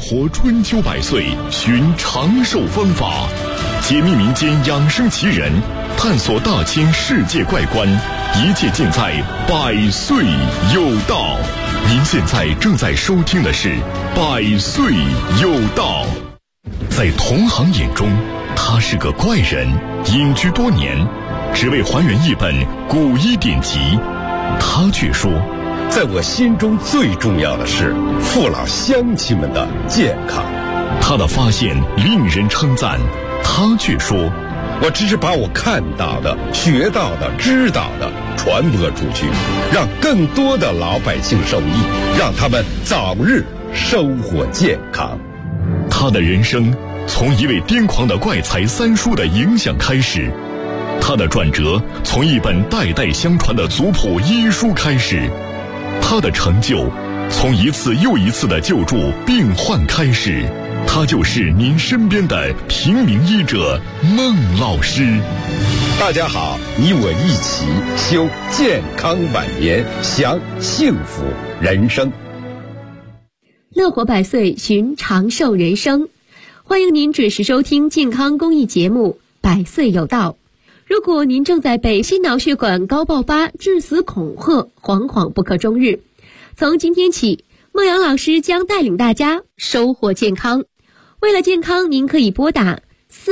活春秋百岁，寻长寿方法，解密民间养生奇人，探索大千世界怪观，一切尽在百岁有道。您现在正在收听的是百岁有道。在同行眼中，他是个怪人，隐居多年，只为还原一本古医典籍。他却说， 在我心中最重要的是父老乡亲们的健康。 他的发现令人称赞，他却说， 我只是把我看到的、学到的、知道的传播出去，让更多的老百姓受益，让他们早日收获健康。 他的人生从一位癫狂的怪才三叔的影响开始，他的转折从一本代代相传的族谱医书开始，他的成就从一次又一次的救助病患开始。他就是您身边的平民医者孟老师。 大家好，你我一起修健康晚年，享幸福人生。 乐活百岁，寻长寿人生。欢迎您准时收听健康公益节目《百岁有道》。如果您正在被心脑血管高爆发致死恐吓，惶惶不可终日，从今天起，孟阳老师将带领大家收获健康。为了健康，您可以拨打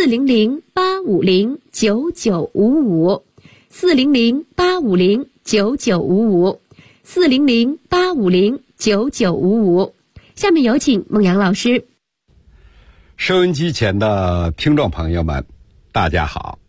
400-850-9955 400-850-9955 400-850-9955。下面有请孟阳老师。 收音机前的听众朋友们，大家好。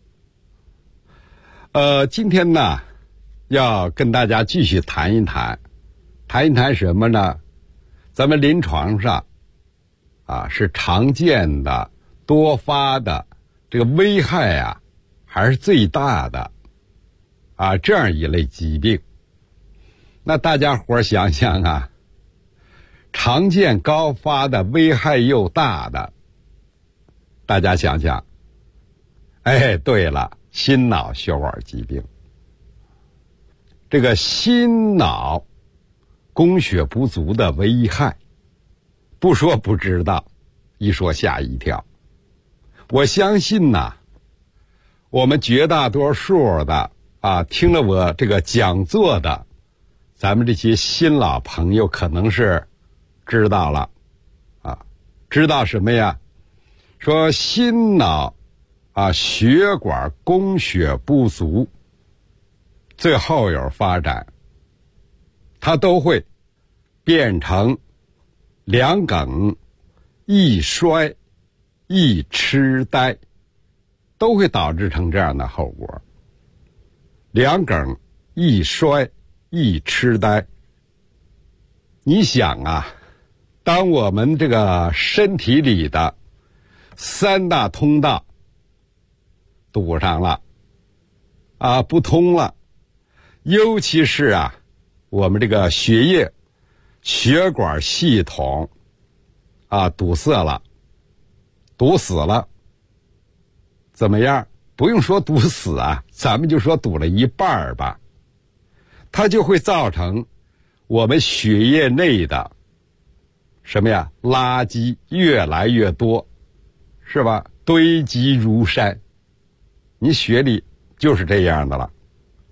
今天呢，要跟大家继续谈一谈什么呢？咱们临床上是常见的、多发的，这个危害还是最大的这样一类疾病。那大家伙想想常见、高发的、危害又大的，大家想想，对了，心脑血管疾病。这个心脑供血不足的危害，不说不知道，一说吓一跳。我相信我们绝大多数的听了我这个讲座的咱们这些新老朋友可能是知道了知道什么呀？说心脑血管供血不足，最后有发展，它都会变成两梗、易衰、易痴呆，都会导致成这样的后果。两梗、易衰、易痴呆。你想当我们这个身体里的三大通道堵上了不通了，尤其是我们这个血液血管系统堵塞了、堵死了，怎么样？不用说堵死咱们就说堵了一半吧，它就会造成我们血液内的什么呀？垃圾越来越多，是吧？堆积如山，你血里就是这样的了。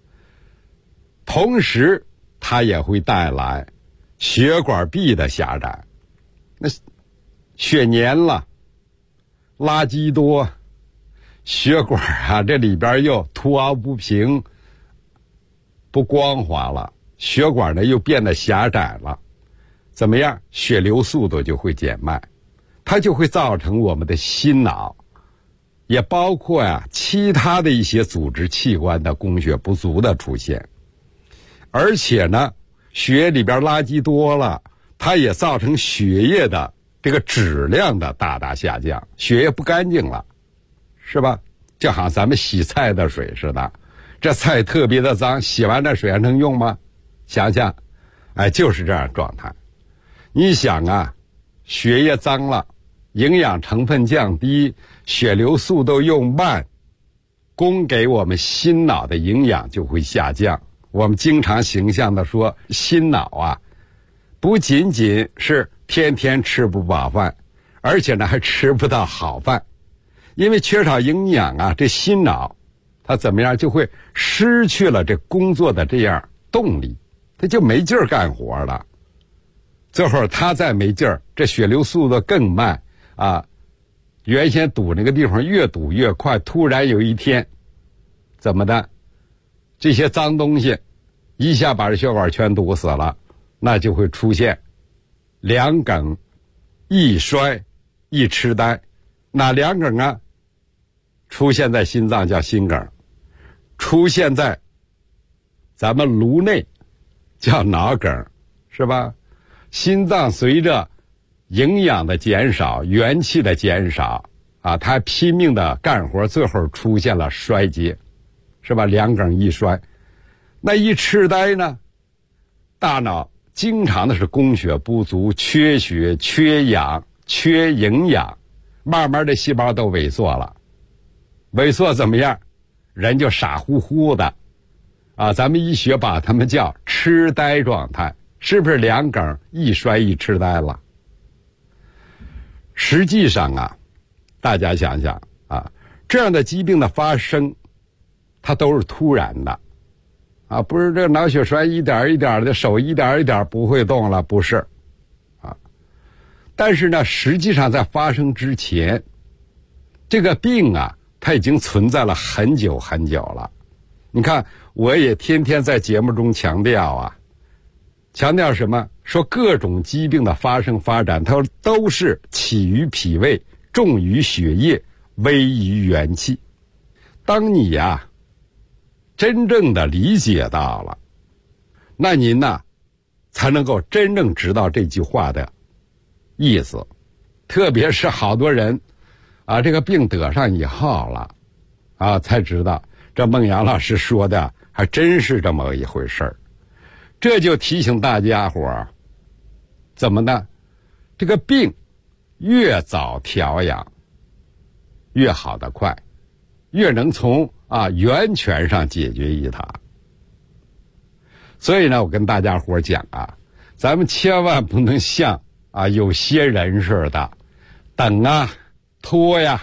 同时它也会带来血管壁的狭窄，那血粘了，垃圾多，血管这里边又凸凹不平，不光滑了，血管呢又变得狭窄了，怎么样？血流速度就会减慢，它就会造成我们的心脑，也包括其他的一些组织器官的供血不足的出现。而且呢，血液里边垃圾多了，它也造成血液的这个质量的大大下降，血液不干净了，是吧？就好像咱们洗菜的水似的，这菜特别的脏，洗完这水还能用吗？想想就是这样状态。你想血液脏了，营养成分降低，血流速度又慢，供给我们心脑的营养就会下降。我们经常形象的说，心脑不仅仅是天天吃不饱饭， 而且呢还吃不到好饭，因为缺少营养啊，这心脑它怎么样就会失去了这工作的这样动力，它就没劲儿干活了。这会儿它再没劲儿，这血流速度更慢啊，原先堵那个地方越堵越快，突然有一天怎么的，这些脏东西一下把这血管全堵死了，那就会出现两梗一衰一痴呆。哪两梗啊？出现在心脏叫心梗，出现在咱们颅内叫脑梗，是吧？心脏随着营养的减少，元气的减少啊，它拼命的干活，最后出现了衰竭，是吧？两梗一衰。那一痴呆呢，大脑经常的是供血不足，缺血缺氧缺营养，慢慢的细胞都萎缩了。萎缩怎么样？人就傻乎乎的啊，咱们医学把他们叫痴呆状态，是不是两梗一衰一痴呆了？实际上啊，大家想想啊，这样的疾病的发生它都是突然的啊，不是这脑血栓一点一点的，手一点一点不会动了，不是啊。但是呢，实际上在发生之前，这个病啊它已经存在了很久很久了。你看我也天天在节目中强调啊，强调什么？说各种疾病的发生发展，它都是起于脾胃，重于血液，危于元气。当你呀真正的理解到了，那您呢才能够真正知道这句话的意思。特别是好多人啊，这个病得上以后了啊，才知道这孟阳老师说的还真是这么一回事儿。这就提醒大家伙儿，怎么呢？这个病越早调养越好得快，越能从源泉上解决一它。所以呢，我跟大家伙儿讲啊，咱们千万不能像有些人似的等啊拖呀。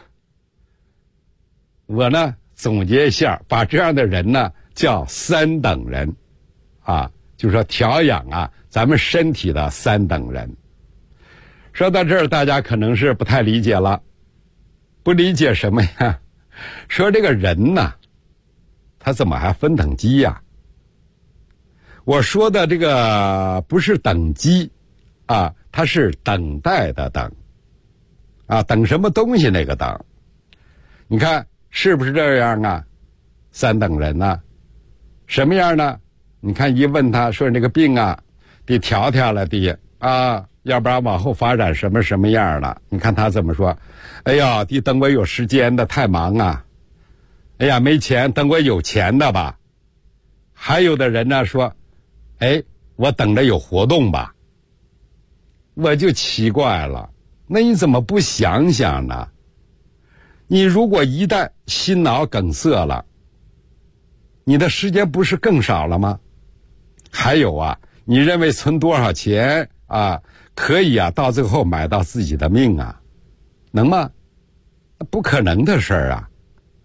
我呢总结一下，把这样的人呢叫三等人啊，就是说调养啊咱们身体的三等人。说到这儿，大家可能是不太理解了。不理解什么呀？说这个人呢，他怎么还分等级呀？我说的这个不是等级啊，它是等待的等啊，等什么东西那个等。你看是不是这样啊？三等人呢，什么样呢？你看一问他说那个病啊得调调了的啊，要不然往后发展什么什么样了。你看他怎么说？哎呀，得等我有时间的，太忙啊。哎呀，没钱，等我有钱的吧。还有的人呢说，哎，我等着有活动吧。我就奇怪了，那你怎么不想想呢？你如果一旦心脑梗塞了，你的时间不是更少了吗？还有啊，你认为存多少钱啊可以啊到最后买到自己的命啊？能吗？不可能的事儿啊。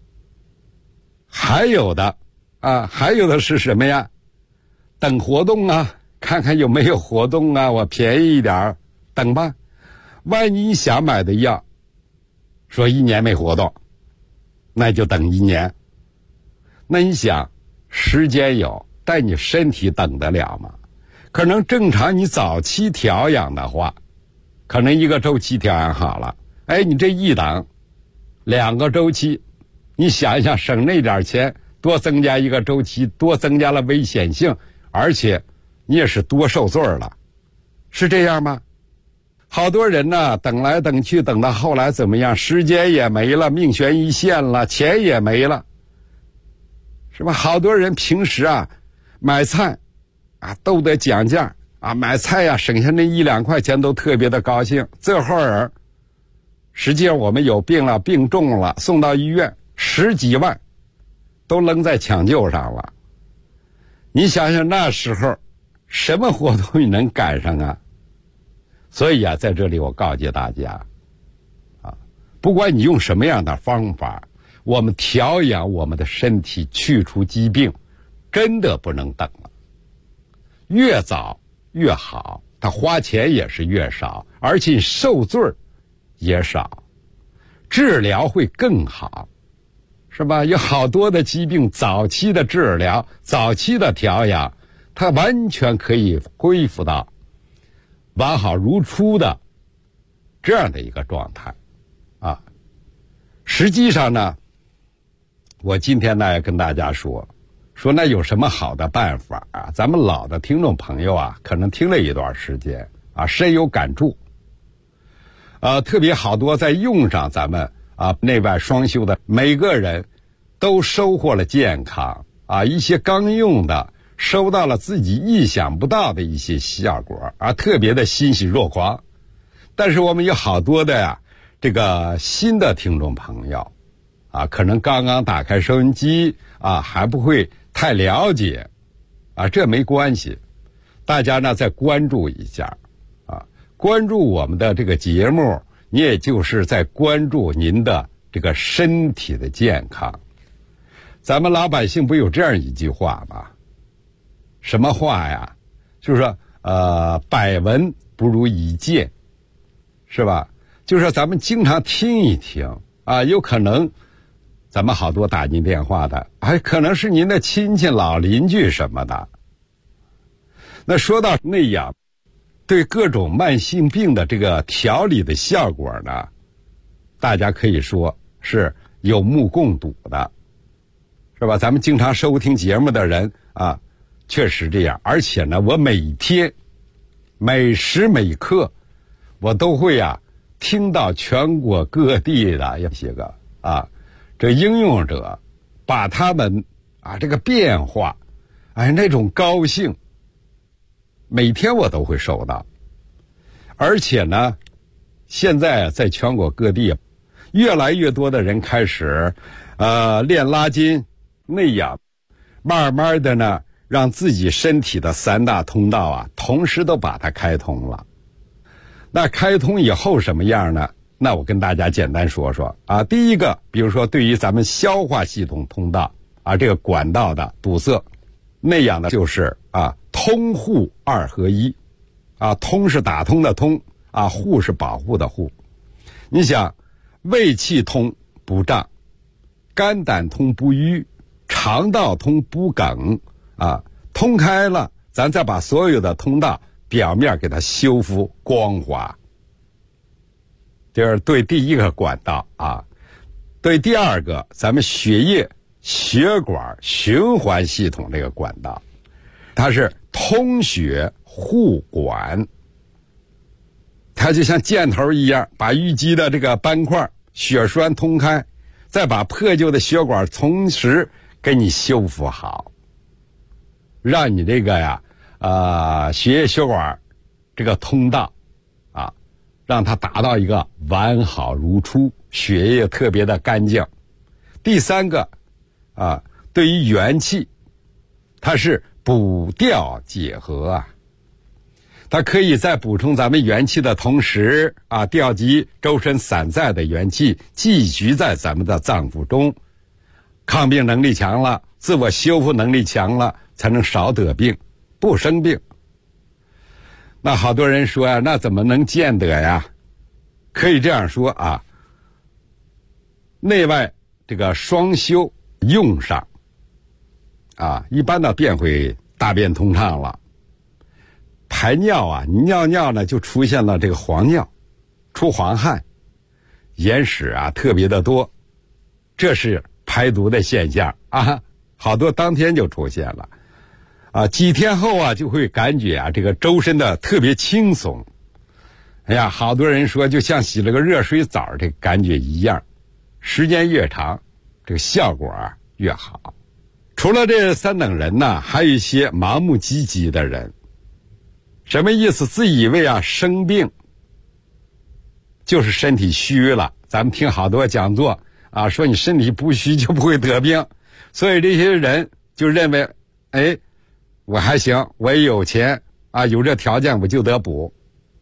还有的是什么呀？等活动啊，看看有没有活动啊，我便宜一点等吧。万一你想买的药说1年没活动，那就等1年。那你想时间有，但你身体等得了吗？可能正常你早期调养的话，可能1个周期调养好了，哎，你这一等2个周期，你想一想，省那点钱，多增加1个周期，多增加了危险性，而且你也是多受罪了，是这样吗？好多人呢等来等去，等到后来怎么样？时间也没了，命悬一线了，钱也没了，是吧？好多人平时啊买菜啊都得讲价啊，买菜呀省下那1、2块钱都特别的高兴。这会儿实际上我们有病了，病重了，送到医院10几万都扔在抢救上了。你想想那时候什么活动你能赶上啊？所以啊，在这里我告诫大家， 不管你用什么样的方法，我们调养我们的身体，去除疾病，真的不能等了。越早越好，他花钱也是越少，而且受罪也少，治疗会更好，是吧？有好多的疾病，早期的治疗，早期的调养，它完全可以恢复到完好如初的这样的一个状态啊。实际上呢，我今天呢要跟大家说那有什么好的办法啊？咱们老的听众朋友啊，可能听了一段时间啊，深有感触。特别好多在用上咱们内外双修的每个人都收获了健康啊，一些刚用的收到了自己意想不到的一些效果啊，特别的欣喜若狂。但是我们有好多的这个新的听众朋友啊，可能刚刚打开收音机啊，还不会太了解啊，这没关系，大家呢再关注一下啊，关注我们的这个节目，你也就是在关注您的这个身体的健康。咱们老百姓不有这样一句话吗？什么话呀？就是说百闻不如一见，是吧？就是说咱们经常听一听啊，有可能咱们好多打进电话的，还可能是您的亲戚老邻居什么的。那说到内养对各种慢性病的这个调理的效果呢，大家可以说是有目共睹的，是吧？咱们经常收听节目的人啊，确实这样。而且呢，我每天每时每刻我都会听到全国各地的一些个这应用者把他们这个变化那种高兴每天我都会收到。而且呢，现在在全国各地越来越多的人开始练拉筋内养，慢慢的呢让自己身体的三大通道同时都把它开通了。那开通以后什么样呢？那我跟大家简单说说第一个，比如说对于咱们消化系统通道这个管道的堵塞，内养的就是通护二合一通是打通的通护是保护的护。你想，胃气通不胀，肝胆通不瘀，肠道通不梗通开了，咱再把所有的通道表面给它修复光滑。这是对第一个管道对第二个，咱们血液血管循环系统这个管道，它是通血护管，它就像箭头一样，把淤积的这个斑块血栓通开，再把破旧的血管同时给你修复好，让你这个血液血管这个通道让它达到一个完好如初，血液特别的干净。第三个对于元气，它是补调解和它可以在补充咱们元气的同时调集周身散在的元气，积聚在咱们的脏腑中，抗病能力强了，自我修复能力强了，才能少得病不生病。那好多人说那怎么能见得呀？可以这样说内外这个双修用上一般的便会大便通畅了，排尿你尿尿呢就出现了这个黄尿，出黄汗，眼屎特别的多，这是排毒的现象好多当天就出现了几天后就会感觉这个周身的特别轻松。哎呀，好多人说就像洗了个热水澡这个感觉一样，时间越长这个效果越好。除了这三等人呢，还有一些盲目积极的人。什么意思？自以为生病就是身体虚了。咱们听好多讲座说你身体不虚就不会得病，所以这些人就认为我还行，我也有钱有这条件我就得补。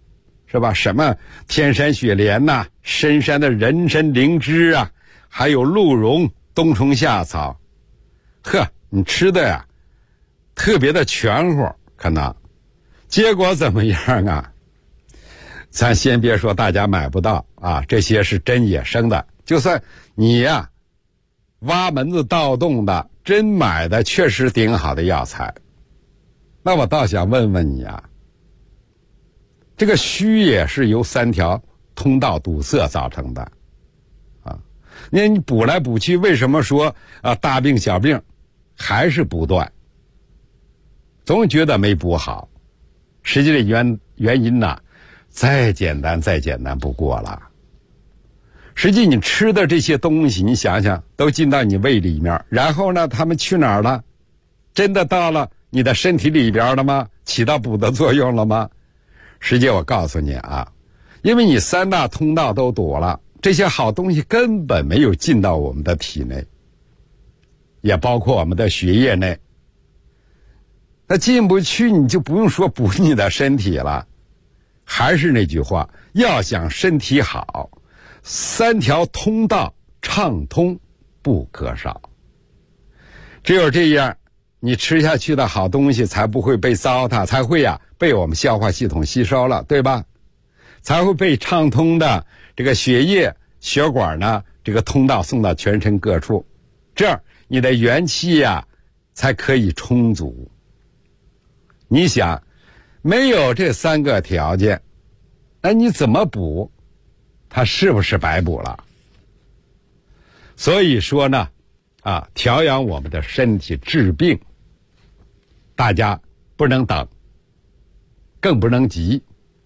是吧？什么天山雪莲呐、深山的人参灵芝啊，还有鹿茸、冬虫夏草，呵，你吃的呀特别的全乎，可能结果怎么样啊？咱先别说大家买不到啊，这些是真野生的，就算你呀挖门子盗洞的，真买的确实顶好的药材，那我倒想问问你啊，这个虚也是由3条通道堵塞造成的啊。你补来补去，为什么说大病小病还是不断，总觉得没补好？实际的原因呢，再简单不过了。实际你吃的这些东西，你想想都进到你胃里面，然后呢他们去哪儿了？真的到了你的身体里边了吗？起到补的作用了吗？实际我告诉你啊，因为你3大通道都堵了，这些好东西根本没有进到我们的体内，也包括我们的血液内。那进不去，你就不用说补你的身体了。还是那句话，要想身体好，3条通道畅通不可少。只有这样，你吃下去的好东西才不会被糟蹋，才会被我们消化系统吸收了，对吧？才会被畅通的这个血液血管呢这个通道送到全身各处，这样你的元气才可以充足。你想，没有这3个条件，那你怎么补？它是不是白补了？所以说呢，调养我们的身体治病，大家不能等，更不能急。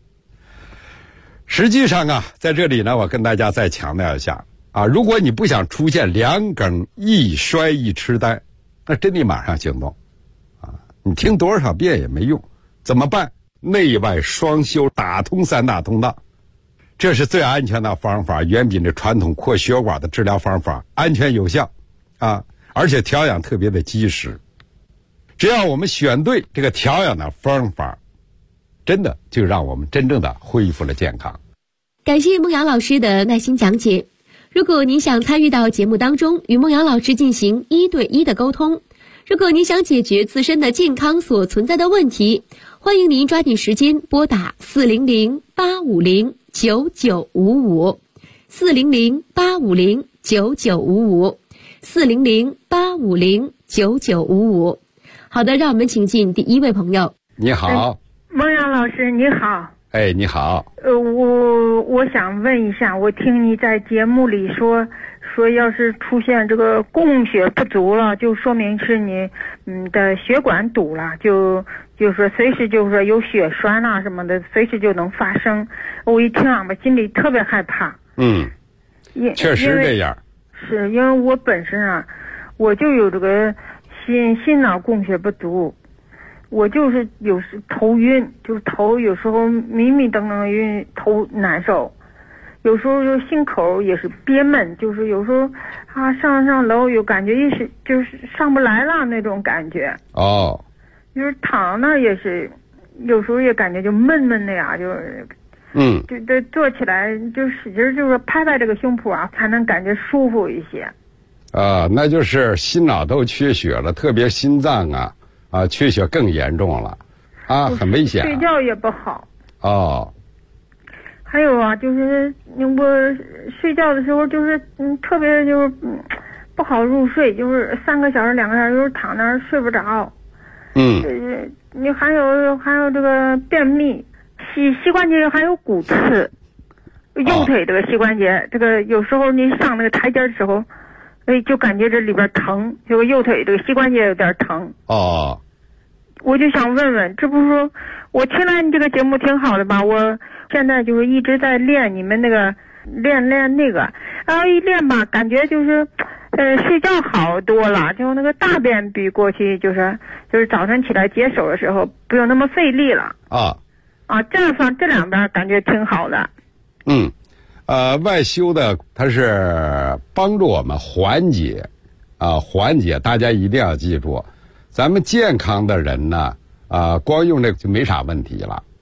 实际上在这里呢，我跟大家再强调一下如果你不想出现2梗一衰一痴呆，那真得马上行动你听多少遍也没用，怎么办？内外双修，打通3大通道，这是最安全的方法，远比这传统扩血管的治疗方法安全有效而且调养特别的及时。只要我们选对这个调养的方法，真的就让我们真正的恢复了健康。 感谢孟阳老师的耐心讲解。如果您想参与到节目当中，与孟阳老师进行1对1的沟通，如果您想解决自身的健康所存在的问题，欢迎您抓紧时间拨打400-850-9955 400-850-9955 400-850-9955。好的，让我们请进第1位朋友。 你好。 孟阳老师你好。 你好。 我想问一下，我听你在节目里说要是出现这个供血不足了，就说明是你的血管堵了，就说随时就是说有血栓什么的，随时就能发生。我一听我心里特别害怕。 确实这样。 是因为我本身我就有这个心脑供血不足，我就是有时头晕，就是头有时候迷迷瞪瞪晕，头难受。有时候就心口也是憋闷，就是有时候上楼有感觉就是上不来了那种感觉。就是躺那也是有时候也感觉就闷闷的就是就坐起来就使劲就是拍拍这个胸脯才能感觉舒服一些。 那就是心脑都缺血了，特别心脏缺血更严重了很危险。 睡觉也不好。还有就是我睡觉的时候就是特别就是不好入睡，就是3个小时2个小时就是躺那儿睡不着。你还有这个便秘，膝关节还有骨刺，右腿这个膝关节这个有时候你上那个台阶的时候就感觉这里边疼，这个右腿这个膝关节有点疼。我就想问问，这不是说我听了你这个节目挺好的吧，我现在就是一直在练你们那个练那个，然后一练吧感觉就是睡觉好多了，就那个大便比过去就是早晨起来解手的时候不用那么费力了。这样算这2边感觉挺好的。 外修的它是帮助我们缓解大家一定要记住，咱们健康的人呢光用这个就没啥问题了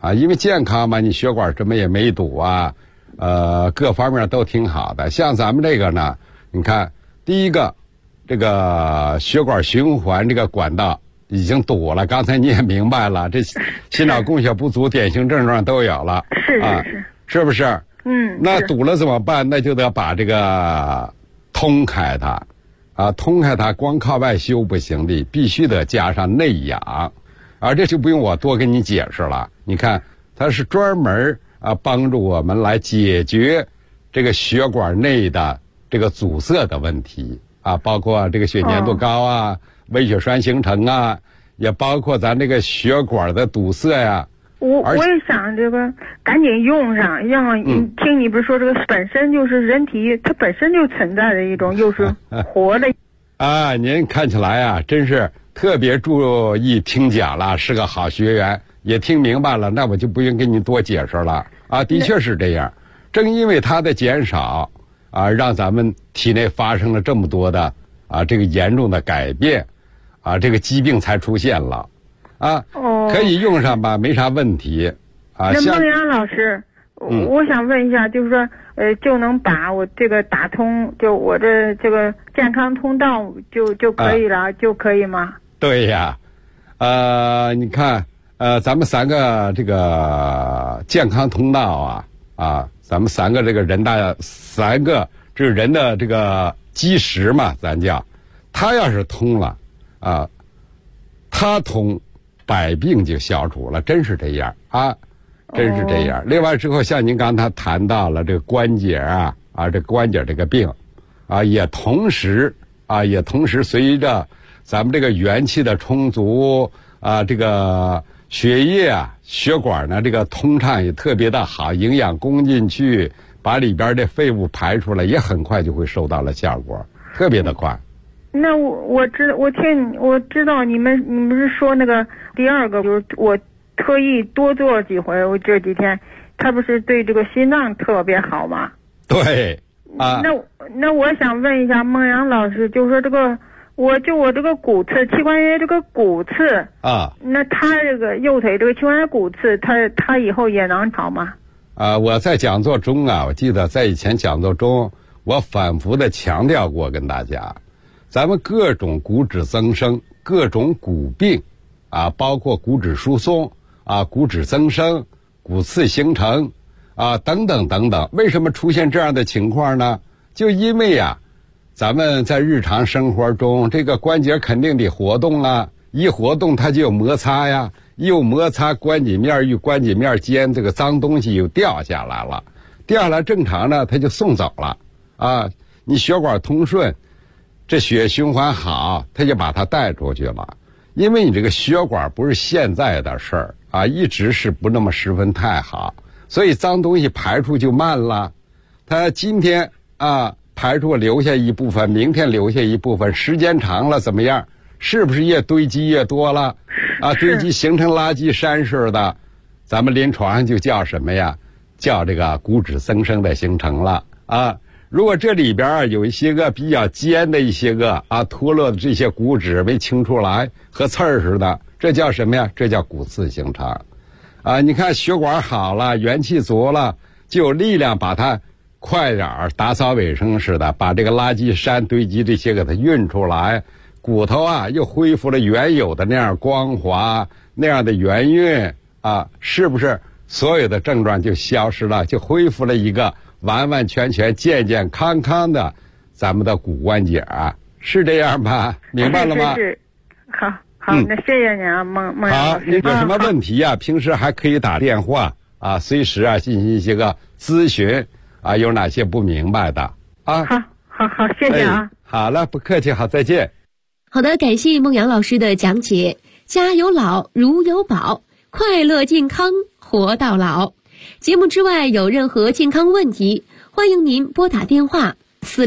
因为健康嘛，你血管什么也没堵啊，各方面都挺好的。像咱们这个呢，你看，第一个，这个血管循环这个管道已经堵了，刚才你也明白了，这心脑供血不足典型症状都有了，是不是？那堵了怎么办？那就得把这个通开它，通开它光靠外修不行的，必须得加上内养，这就不用我多跟你解释了。你看，它是专门帮助我们来解决这个血管内的这个阻塞的问题包括这个血粘度高微血栓形成也包括咱这个血管的堵塞呀。 我也想这个赶紧用上，听你不是说这个本身就是人体它本身就存在的一种又是活的您看起来真是特别注意听讲了，是个好学员，也听明白了，那我就不用跟你多解释了的确是这样，正因为它的减少让咱们体内发生了这么多的这个严重的改变这个疾病才出现了可以用上吧，没啥问题那孟阳老师，我想问一下，就是说就能把我这个打通，就我这个健康通道就可以了，就可以吗？ 对呀，你看咱们3个这个健康通道咱们3个这个人大3个这是人的这个基石嘛，咱叫它要是通了它通百病就消除了，真是这样真是这样。另外之后，像您刚才谈到了这个关节这关节这个病也同时随着咱们这个元气的充足这个血液血管呢这个通畅也特别的好，营养供进去，把里边的废物排出来，也很快就会收到了效果，特别的快。 那我知道你们是说那个第二个，就是我特意多做几回，我这几天它不是对这个心脏特别好吗？ 对那我想问一下孟阳老师，就是说这个我这个骨刺，膝关节这个骨刺那他这个右腿这个膝关节骨刺，他以后也能好吗？ 我在讲座中我记得在以前讲座中我反复的强调过，跟大家咱们各种骨质增生，各种骨病包括骨质疏松骨质增生、骨刺形成等等等等。为什么出现这样的情况呢？就因为咱们在日常生活中这个关节肯定得活动一活动它就有摩擦一有摩擦，关节面与关节面间这个脏东西又掉下来了，掉下来正常呢它就送走了你血管通顺，这血循环好，它就把它带出去了。因为你这个血管不是现在的事儿一直是不那么十分太好，所以脏东西排出就慢了。它今天排出留下一部分，明天留下一部分，时间长了怎么样？是不是越堆积越多了堆积形成垃圾山似的，咱们临床上就叫什么呀？叫这个骨质增生的形成了如果这里边有一些个比较尖的一些个脱落的这些骨质没清出来，和刺儿似的，这叫什么呀？这叫骨刺形成你看血管好了，元气足了，就有力量把它快点打扫卫生似的，把这个垃圾山堆积这些给它运出来，骨头又恢复了原有的那样光滑，那样的圆运是不是所有的症状就消失了，就恢复了一个完完全全健健康康的咱们的骨关节是这样吧？明白了吗？ 是好那谢谢您孟好，您有什么问题平时还可以打电话随时进行一些个咨询有哪些不明白的好谢谢好了，不客气，好，再见。 好的，感谢孟阳老师的讲解。家有老如有宝，快乐健康活到老。节目之外有任何健康问题，欢迎您拨打电话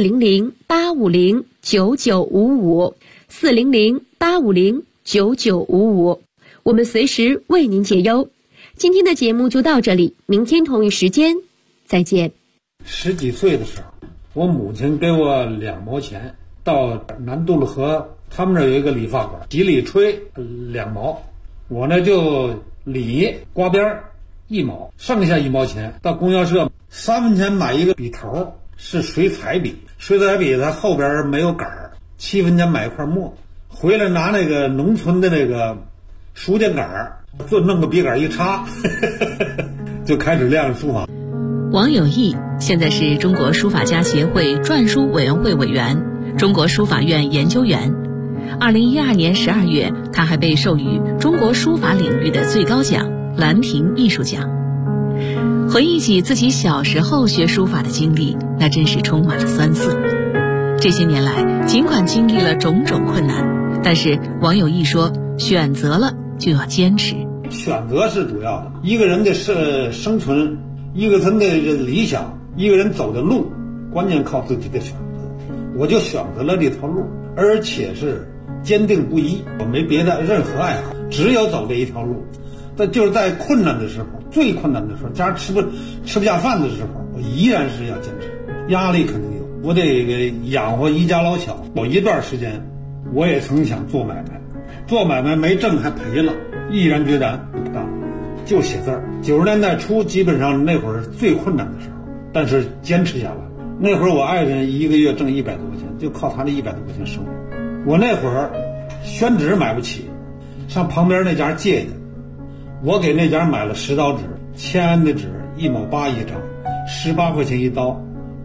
400-850-9955 400-850-9955，我们随时为您解忧。今天的节目就到这里，明天同一时间再见。 10几岁的时候，我母亲给我2毛钱，到南渡了河，他们那有一个理发馆，几里吹2毛，我呢就理刮边儿， 1毛，剩下1毛钱到供销社3分钱买一个笔头，是水彩笔，水彩笔它后边没有杆儿，7分钱买一块墨，回来拿那个农村的那个书架杆儿，就弄个笔杆一插，就开始练书法。 王有义现在是中国书法家协会篆书委员会委员、中国书法院研究员。2012年12月，他还被授予中国书法领域的最高奖兰亭艺术奖。回忆起自己小时候学书法的经历，那真是充满了酸涩。这些年来，尽管经历了种种困难，但是王有义说，选择了就要坚持。 选择是主要的，一个人的生存，一个人的理想，一个人走的路，关键靠自己的选择。我就选择了这条路，而且是坚定不移，我没别的任何爱好，只有走这一条路。但就是在困难的时候，最困难的时候，家吃不下饭的时候，我依然是要坚持。压力肯定有，我得养活一家老小。有一段时间，我也曾想做买卖，做买卖没挣还赔了，毅然决然不干，就写字儿。90年代初，基本上那会儿是最困难的时候，但是坚持下来。那会儿我爱人一个月挣100多块钱，就靠他那100多块钱生活。我那会儿宣纸买不起，上旁边那家借的，我给那家买了10刀纸，签安的纸1毛8一张，18块钱一刀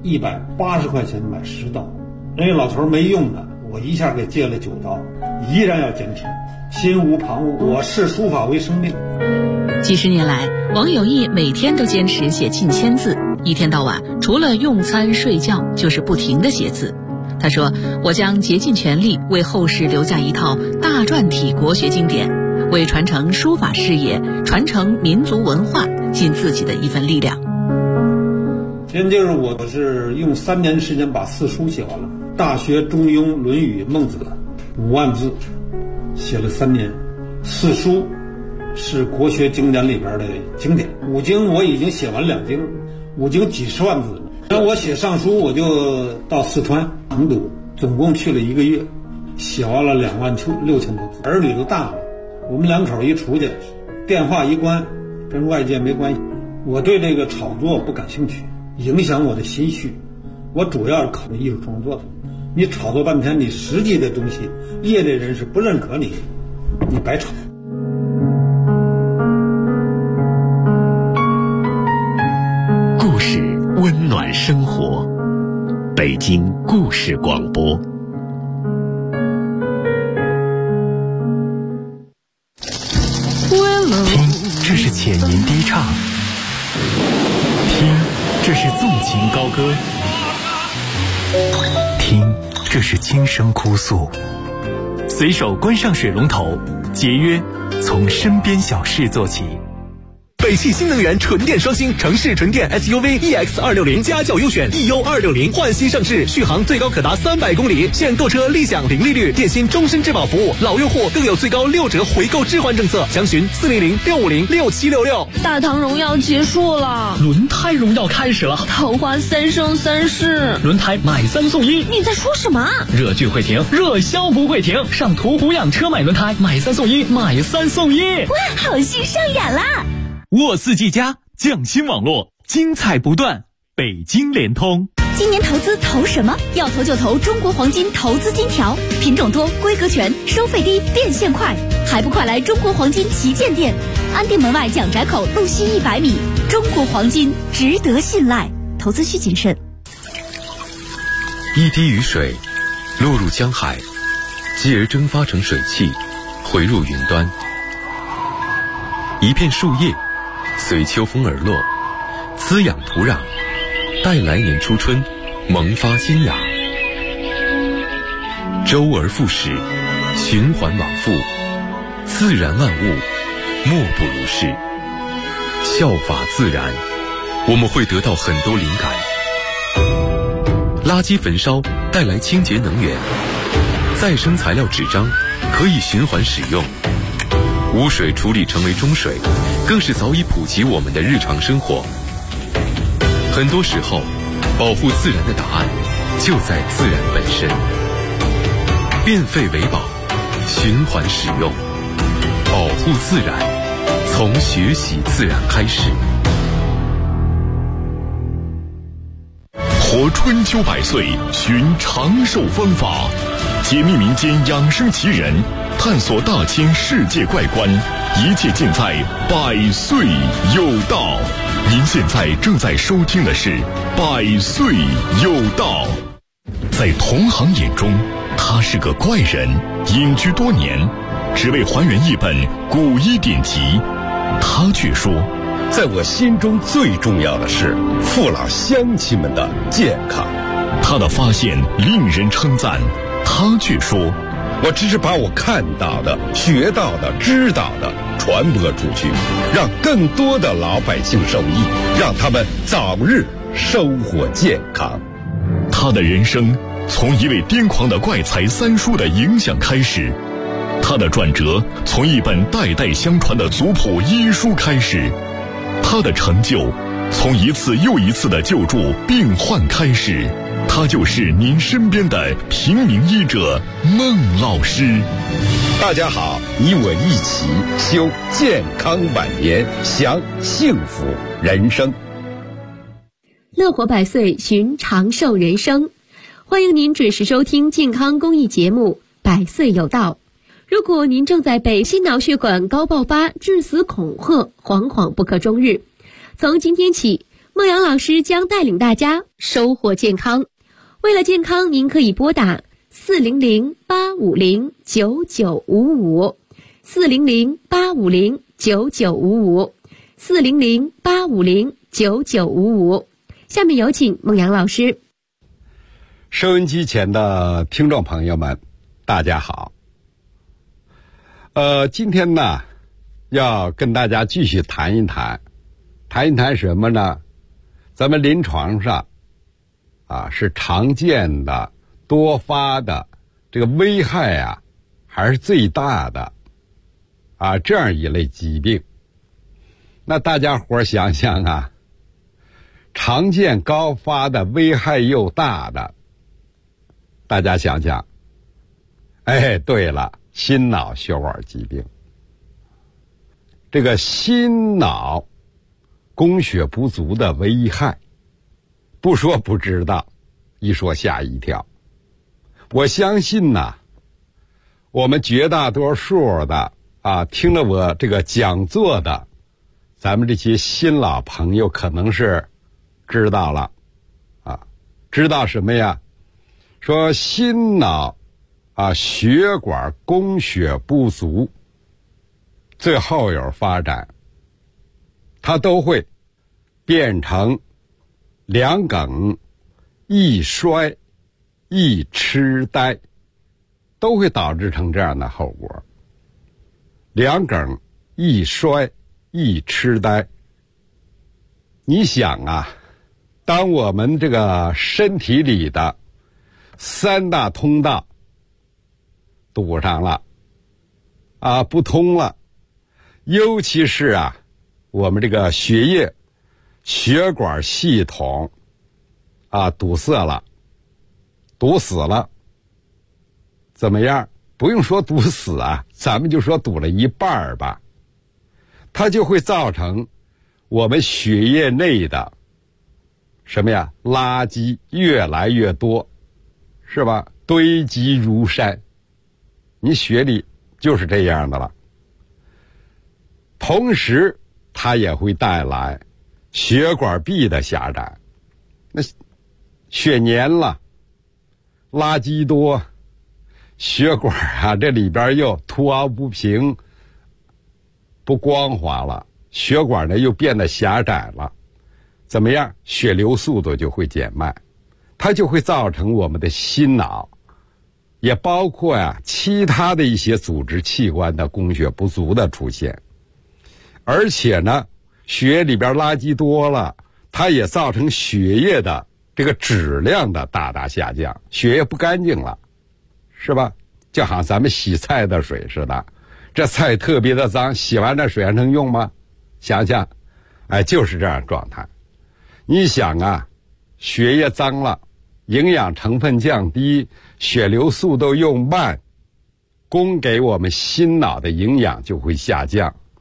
，180块钱买10刀。人家老头没用的，我一下给借了9刀，依然要坚持，心无旁骛，我视书法为生命。 几十年来，王有义每天都坚持写近1000字，一天到晚除了用餐睡觉就是不停地写字。他说，我将竭尽全力为后世留下一套大篆体国学经典，为传承书法事业、传承民族文化尽自己的一份力量。 真就是我是用3年时间把4书写完了，《大学》《中庸》《论语》《孟子》5万字，写了3年。4书是国学经典里边的经典，5经我已经写完2经，5经几十万字。然后我写上书，我就到四川成都，总共去了1个月，写完了26000多字。儿女都大了，我们2口一出去，电话一关，跟外界没关系。我对这个炒作不感兴趣，影响我的心绪。我主要是考虑艺术创作的。你炒作半天，你实际的东西，业内人士不认可你，你白炒。 故事温暖生活，北京故事广播。听，这是浅吟低唱；听，这是纵情高歌；听，这是轻声哭诉。随手关上水龙头，节约从身边小事做起。北汽新能源纯电双星城市纯电 SUV EX260家轿优选 EU260焕新上市，续航最高可达300公里，现购车立享零利率，电信终身质保服务，老用户更有最高6折回购置换政策，详询400-650-6766。 大唐荣耀结束了， 轮胎荣耀开始了， 桃花3生3世， 轮胎买3送1。 你在说什么？ 热剧会停，热销不会停，上途虎养车买轮胎，买3送1，买3送1。 哇，好戏上演啦！ 沃斯技嘉，匠心网络，精彩不断。北京联通。 今年投资投什么？要投就投中国黄金投资金条，品种多，规格全，收费低，变现快，还不快来中国黄金旗舰店？安定门外蒋宅口路西100米，中国黄金值得信赖，投资需谨慎。 一滴雨水落入江海，继而蒸发成水汽，回入云端。一片树叶随秋风而落，滋养土壤，待来年初春萌发新芽。周而复始，循环往复，自然万物莫不如是。效法自然，我们会得到很多灵感。垃圾焚烧带来清洁能源，再生材料纸张可以循环使用，污水处理成为中水，更是早已普及我们的日常生活。很多时候，保护自然的答案就在自然本身。变废为宝，循环使用，保护自然， 从学习自然开始。 活春秋百岁，寻长寿方法，解密民间养生奇人，探索大千世界怪观，一切尽在百岁有道。您现在正在收听的是百岁有道。在同行眼中，他是个怪人，隐居多年，只为还原一本古医典籍。他却说， 在我心中最重要的是父老乡亲们的健康。 他的发现令人称赞，他却说， 我只是把我看到的、学到的、知道的传播出去，让更多的老百姓受益，让他们早日收获健康。 他的人生从一位癫狂的怪才三叔的影响开始，他的转折从一本代代相传的族谱医书开始，他的成就从一次又一次的救助病患开始。他就是您身边的平民医者孟老师。 大家好，你我一起修健康晚年，享幸福人生。 乐活百岁，寻长寿人生。欢迎您准时收听健康公益节目《百岁有道》。如果您正在被心脑血管高爆发致死恐吓，惶惶不可终日，从今天起，孟阳老师将带领大家收获健康。为了健康，您可以拨打400-850-9955 400-850-9955 400-850-9955。下面有请孟阳老师。 收音机前的听众朋友们，大家好。今天呢，要跟大家继续谈一谈什么呢？咱们临床上是常见的、多发的，这个危害还是最大的这样一类疾病。那大家伙想想常见、高发的、危害又大的，大家想想，对了，心脑血管疾病。这个心脑供血不足的危害，不说不知道，一说吓一跳。我相信我们绝大多数的听了我这个讲座的，咱们这些新老朋友可能是知道了知道什么呀？说心脑血管供血不足，最后有发展，它都会变成两梗、易衰、易痴呆，都会导致成这样的后果。两梗、易衰、易痴呆。你想当我们这个身体里的三大通道堵上了不通了，尤其是我们这个血液血管系统堵塞了、堵死了，怎么样？不用说堵死咱们就说堵了一半吧，它就会造成我们血液内的什么呀？垃圾越来越多，是吧？堆积如山，你血里就是这样的了。同时它也会带来血管壁的狭窄，那血粘了，垃圾多，血管这里边又凸凹不平，不光滑了，血管呢又变得狭窄了，怎么样？血流速度就会减慢，它就会造成我们的心脑，也包括其他的一些组织器官的供血不足的出现。而且呢，血里边垃圾多了，它也造成血液的这个质量的大大下降，血液不干净了，是吧？就好像咱们洗菜的水似的，这菜特别的脏，洗完这水还能用吗？想想，就是这样状态。你想血液脏了，营养成分降低，血流速度又慢，供给我们心脑的营养就会下降，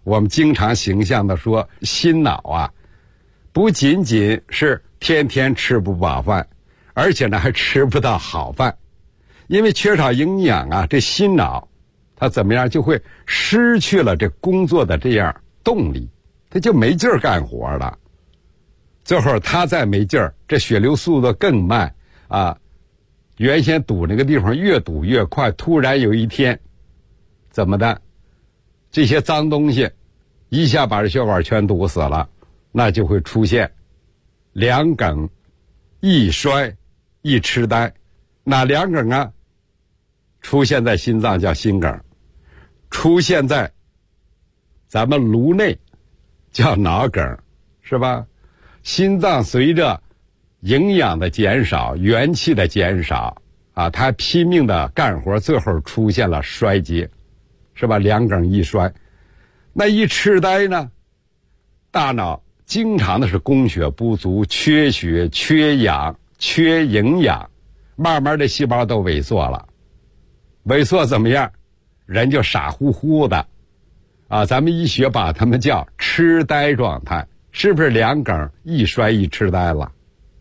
我们经常形象的说，心脑啊，不仅仅是天天吃不饱饭，而且呢还吃不到好饭，因为缺少营养啊，这心脑它怎么样就会失去了这工作的这样动力，它就没劲儿干活了。最后它再没劲儿，这血流速度更慢啊，原先堵那个地方越堵越快，突然有一天怎么的，这些脏东西一下把这血管全堵死了，那就会出现两梗、一衰、一痴呆。哪两梗啊？出现在心脏叫心梗，出现在咱们颅内叫脑梗，是吧？心脏随着营养的减少、元气的减少啊，它拼命的干活，最后出现了衰竭，是吧？两梗一衰。那一痴呆呢？大脑经常的是供血不足、缺血、缺氧、缺营养，慢慢的细胞都萎缩了。萎缩怎么样？人就傻乎乎的啊，咱们医学把它们叫痴呆状态，是不是两梗一衰一痴呆了？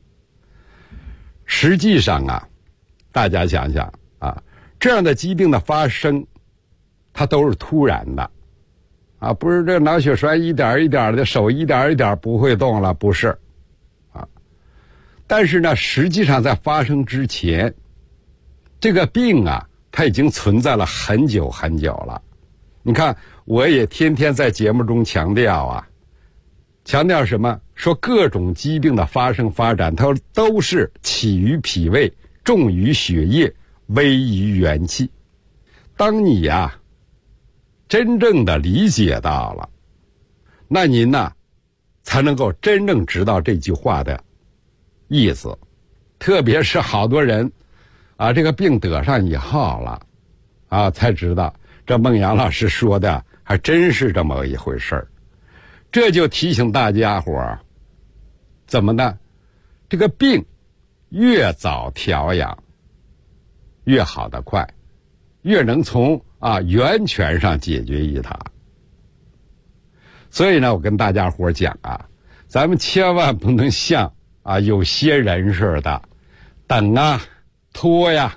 实际上啊，大家想想啊，这样的疾病的发生它都是突然的啊，不是这脑血栓一点一点的，手一点一点不会动了，不是啊。但是呢，实际上在发生之前，这个病啊它已经存在了很久很久了。你看，我也天天在节目中强调啊，强调什么？说各种疾病的发生发展，它都是起于脾胃，重于血液，危于元气。当你呀真正的理解到了，那您呢才能够真正知道这句话的意思。特别是好多人啊，这个病得上以后了啊，才知道这孟阳老师说的还真是这么一回事儿。这就提醒大家伙怎么呢？这个病越早调养越好得快，越能从源泉上解决一它。所以呢，我跟大家伙讲啊，咱们千万不能像有些人似的等啊拖呀。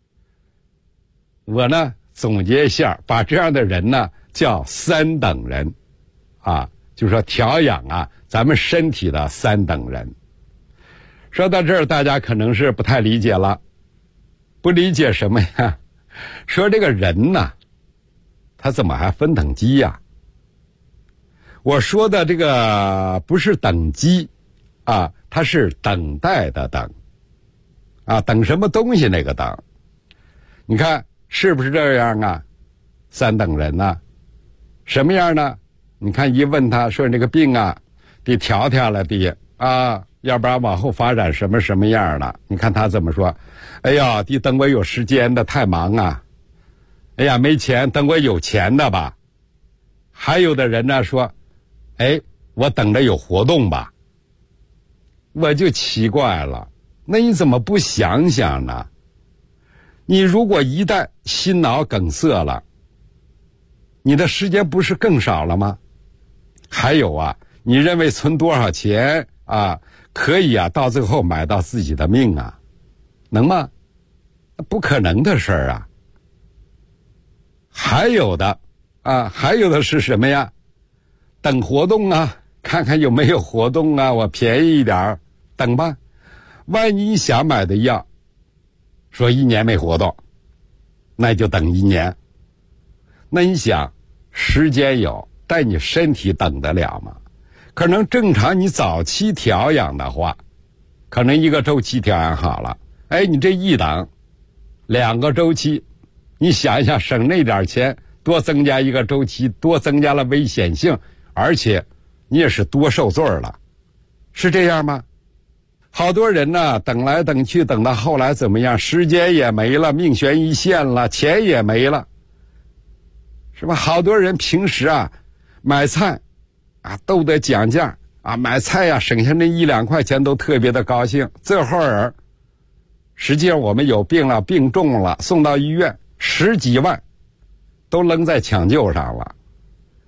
我呢总结一下，把这样的人呢叫三等人啊，就说调养啊咱们身体的三等人。说到这儿，大家可能是不太理解了。不理解什么呀？说这个人呢，他怎么还分等级呀？我说的这个不是等级啊，它是等待的等啊，等什么东西那个等。你看是不是这样啊？三等人呢，什么样呢？你看一问他说这个病啊得调调了的啊，要不然往后发展什么什么样了。你看他怎么说？哎呀，得等我有时间的，太忙啊。哎呀，没钱，等我有钱的吧。还有的人呢说，哎，我等着有活动吧。我就奇怪了，那你怎么不想想呢？你如果一旦心脑梗塞了，你的时间不是更少了吗？还有啊，你认为存多少钱啊可以啊到最后买到自己的命啊？能吗？不可能的事儿啊。还有的是什么呀？等活动啊，看看有没有活动啊，我便宜一点等吧。万一你想买的药说1年没活动，那就等1年。那你想时间有，但你身体等得了吗？可能正常你早期调养的话，可能1个周期调养好了，哎，你这一等2个周期，你想一想，省那点钱，多增加1个周期，多增加了危险性，而且你也是多受罪了，是这样吗？好多人呢等来等去，等到后来怎么样？时间也没了，命悬一线了，钱也没了，是吧？好多人平时啊买菜啊都得讲价啊，买菜呀省下那1、2块钱都特别的高兴。最后实际上我们有病了，病重了，送到医院10几万都扔在抢救上了。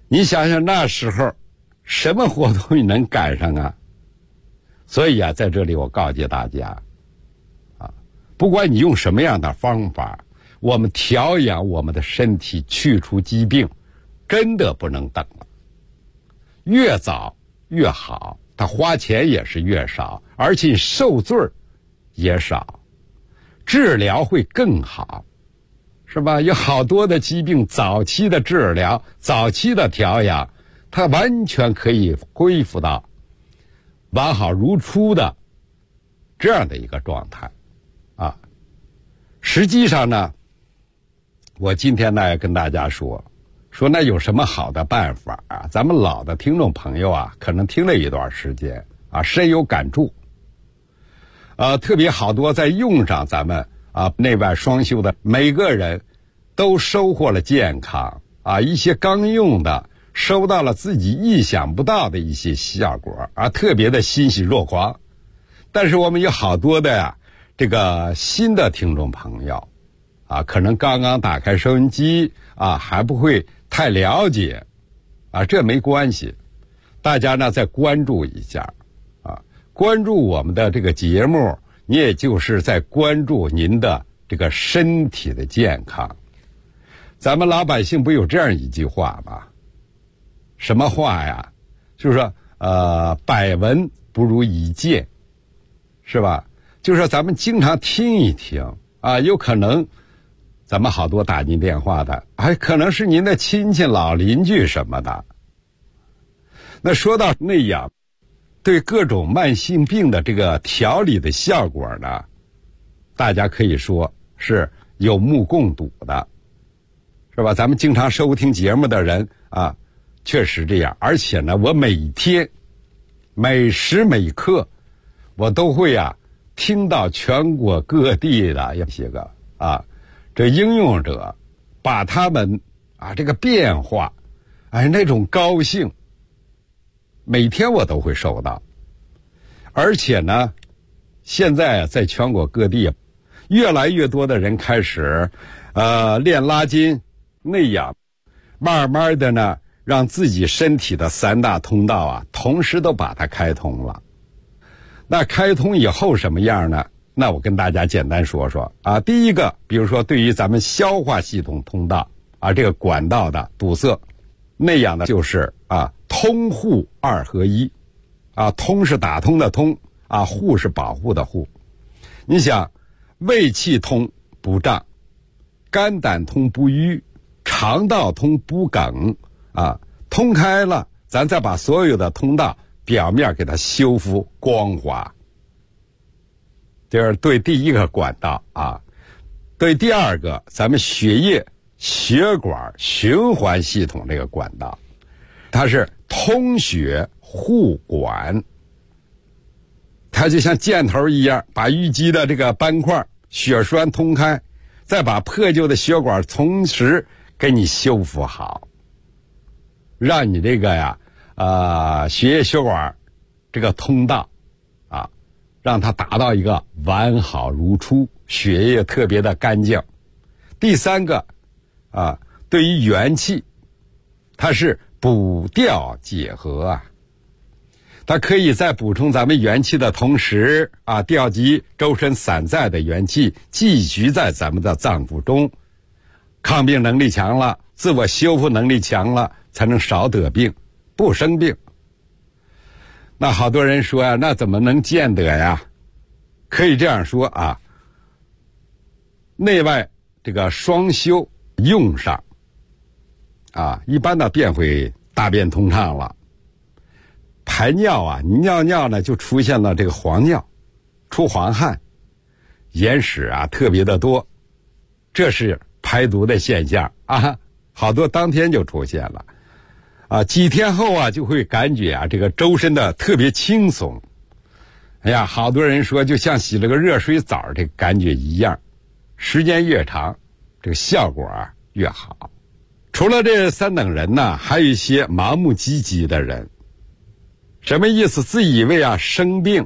你想想那时候什么活动你能赶上啊？所以啊，在这里我告诫大家啊，不管你用什么样的方法，我们调养我们的身体，去除疾病，真的不能等了。越早越好，他花钱也是越少，而且受罪也少，治疗会更好，是吧？有好多的疾病，早期的治疗，早期的调养，它完全可以恢复到完好如初的这样的一个状态啊。实际上呢，我今天呢要跟大家说那有什么好的办法啊？咱们老的听众朋友啊，可能听了一段时间啊，深有感触。特别好多在用上咱们啊内外双修的每个人都收获了健康啊，一些刚用的收到了自己意想不到的一些效果啊，特别的欣喜若狂。但是我们有好多的呀，这个新的听众朋友啊，可能刚刚打开收音机啊，还不会太了解啊，这没关系，大家呢再关注一下啊，关注我们的这个节目，你也就是在关注您的这个身体的健康。咱们老百姓不有这样一句话吗？什么话呀？就是说百闻不如一见，是吧？就是说咱们经常听一听啊，有可能咱们好多打进电话的，还可能是您的亲戚老邻居什么的。那说到内养对各种慢性病的这个调理的效果呢，大家可以说是有目共睹的，是吧？咱们经常收听节目的人啊，确实这样。而且呢，我每天每时每刻我都会啊听到全国各地的一些个啊这应用者把他们啊这个变化，那种高兴，每天我都会收到。而且呢，现在在全国各地越来越多的人开始练拉筋内养，慢慢的呢让自己身体的三大通道啊同时都把它开通了。那开通以后什么样呢？那我跟大家简单说说啊。第一个，比如说对于咱们消化系统通道啊这个管道的堵塞，内养的就是啊通护二合一啊，通是打通的通啊，护是保护的护。你想，胃气通不胀，肝胆通不瘀，肠道通不梗啊，通开了，咱再把所有的通道表面给它修复光滑。这是对第一个管道啊。对第二个，咱们血液血管循环系统这个管道，它是通血护管，它就像箭头一样，把淤积的这个斑块血栓通开，再把破旧的血管同时给你修复好，让你这个呀血液血管这个通道啊，让它达到一个完好如初，血液特别的干净。第三个啊，对于元气，它是补调解和啊，它可以在补充咱们元气的同时啊，调集周身散在的元气，寄居在咱们的脏腑中，抗病能力强了，自我修复能力强了，才能少得病，不生病。那好多人说那怎么能见得呀？可以这样说啊，内外这个双修用上啊，一般的便会大便通畅了，排尿啊，你尿尿呢就出现了这个黄尿，出黄汗，眼屎啊特别的多，这是排毒的现象啊，好多当天就出现了啊，几天后啊就会感觉啊这个周身的特别轻松。哎呀，好多人说就像洗了个热水澡这个感觉一样，时间越长这个效果啊越好。除了这三等人呢，还有一些盲目积极的人。什么意思？自以为啊生病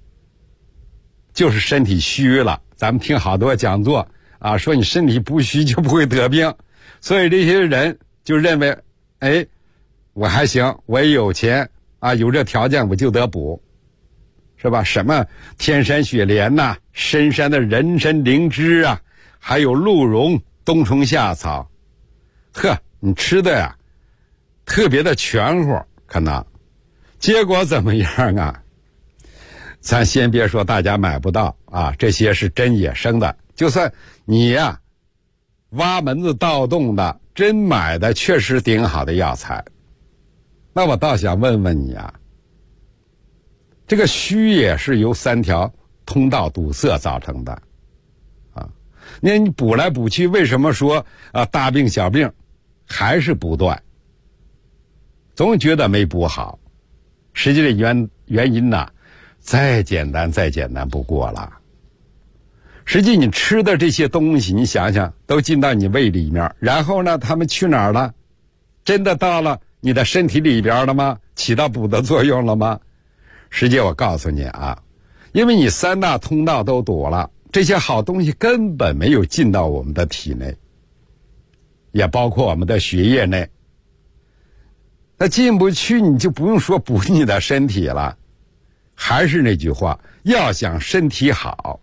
就是身体虚了，咱们听好多讲座啊，说你身体不虚就不会得病，所以这些人就认为我还行，我也有钱啊，有这条件我就得补，是吧？什么天山雪莲呐，深山的人参灵芝啊，还有鹿茸、冬虫夏草，呵，你吃的呀特别的全乎，可能结果怎么样啊？咱先别说大家买不到啊，这些是真野生的，就算你呀挖门子盗洞的，真买的确实顶好的药材，那我倒想问问你啊，这个虚也是由3条通道堵塞造成的啊。你补来补去，为什么说啊大病小病还是不断，总觉得没补好？实际的原因呢，再简单不过了。实际你吃的这些东西，你想想都进到你胃里面，然后呢他们去哪儿了？真的到了你的身体里边了吗？起到补的作用了吗？实际我告诉你啊，因为你3大通道都堵了，这些好东西根本没有进到我们的体内，也包括我们的血液内。那进不去，你就不用说补你的身体了。还是那句话，要想身体好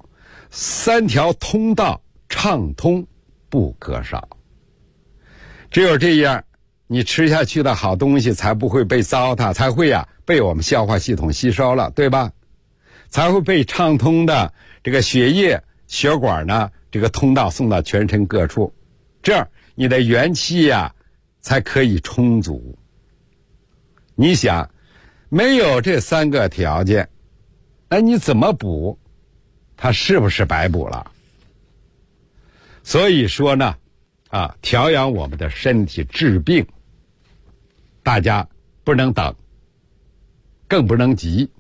，3条通道畅通不可少。只有这样，你吃下去的好东西才不会被糟蹋，才会被我们消化系统吸收了，对吧？才会被畅通的这个血液血管呢这个通道送到全身各处，这样你的元气才可以充足。你想没有这3个条件，那你怎么补？它是不是白补了？所以说呢调养我们的身体治病，大家不能等，更不能急。